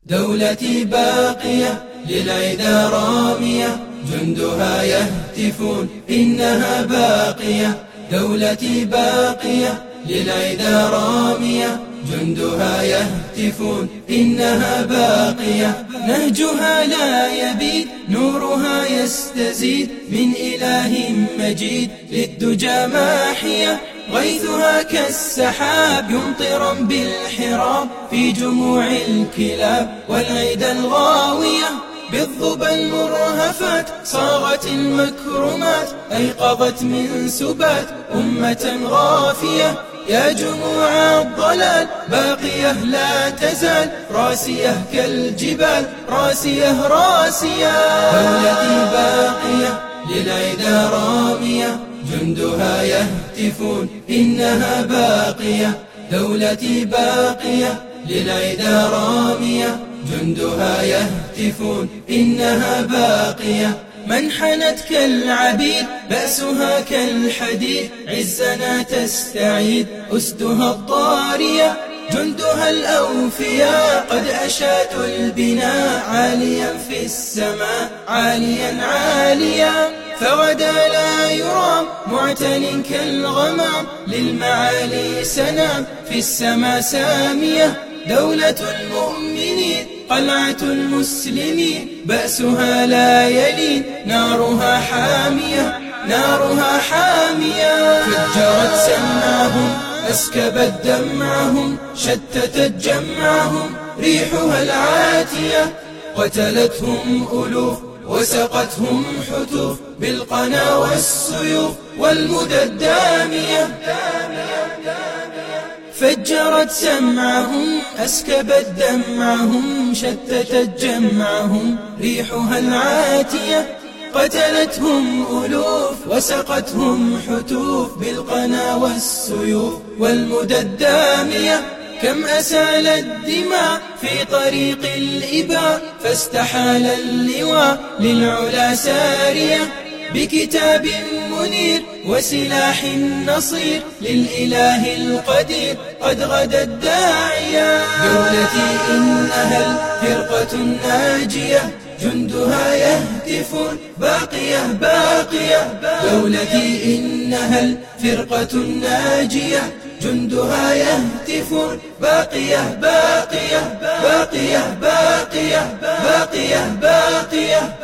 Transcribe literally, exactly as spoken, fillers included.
دولتي باقية للعدا رامية، جندها يهتفون إنها باقية. دولتي باقية للعدا رامية، جندها يهتفون إنها باقية. نهجها لا يبيد، نورها يستزيد، من إله مجيد للدجى ماحية. غيثها كالسحاب يمطر بالحراب في جموع الكلاب والعدا الغاوية. بالظبى المرهفات صاغت المكرمات، أيقظت من سبات أمة غافية. يا جموع الضلال باقية لا تزال، راسية كالجبال، راسية راسية. دولتي باقية للعدا رامية، جندها يهتفون إنها باقية. دولتي باقية للعدا رامية، جندها يهتفون إنها باقية. منحنت كالعبيد بأسها كالحديد، عزنا تستعيد أسدها الطارية. جندها الأوفياء قد أشادوا البناء، عاليا في السماء عاليا عاليا. فغدا لا يرام معتل كالغمام، للمعالي سنام في السماء سامية. دولة المؤمنين قلعة المسلمين، بأسها لا يلين، نارها حامية نارها حامية. فجرت سمعهم أسكبت دمعهم، شتتت جمعهم ريحها العاتية. قتلتهم ألوف وسقتهم حتوف، بالقنا والسيوف والمدى الدامية. فجرت سمعهم أسكبت دمعهم، شتتت جمعهم ريحها العاتية. قتلتهم ألوف وسقتهم حتوف، بالقنا والسيوف والمدى الدامية. كم أسال الدماء في طريق الإباء، فاستحال اللواء للعلا سارية. بكتاب منير وسلاح نصير، للإله القدير قد غدا الداعية. دولتي إنها الفرقة الناجية، جندها يهتفون باقية باقية. دولتي إنها الفرقة الناجية، جندها يهتفون باقية باقية باقية باقية باقية باقية.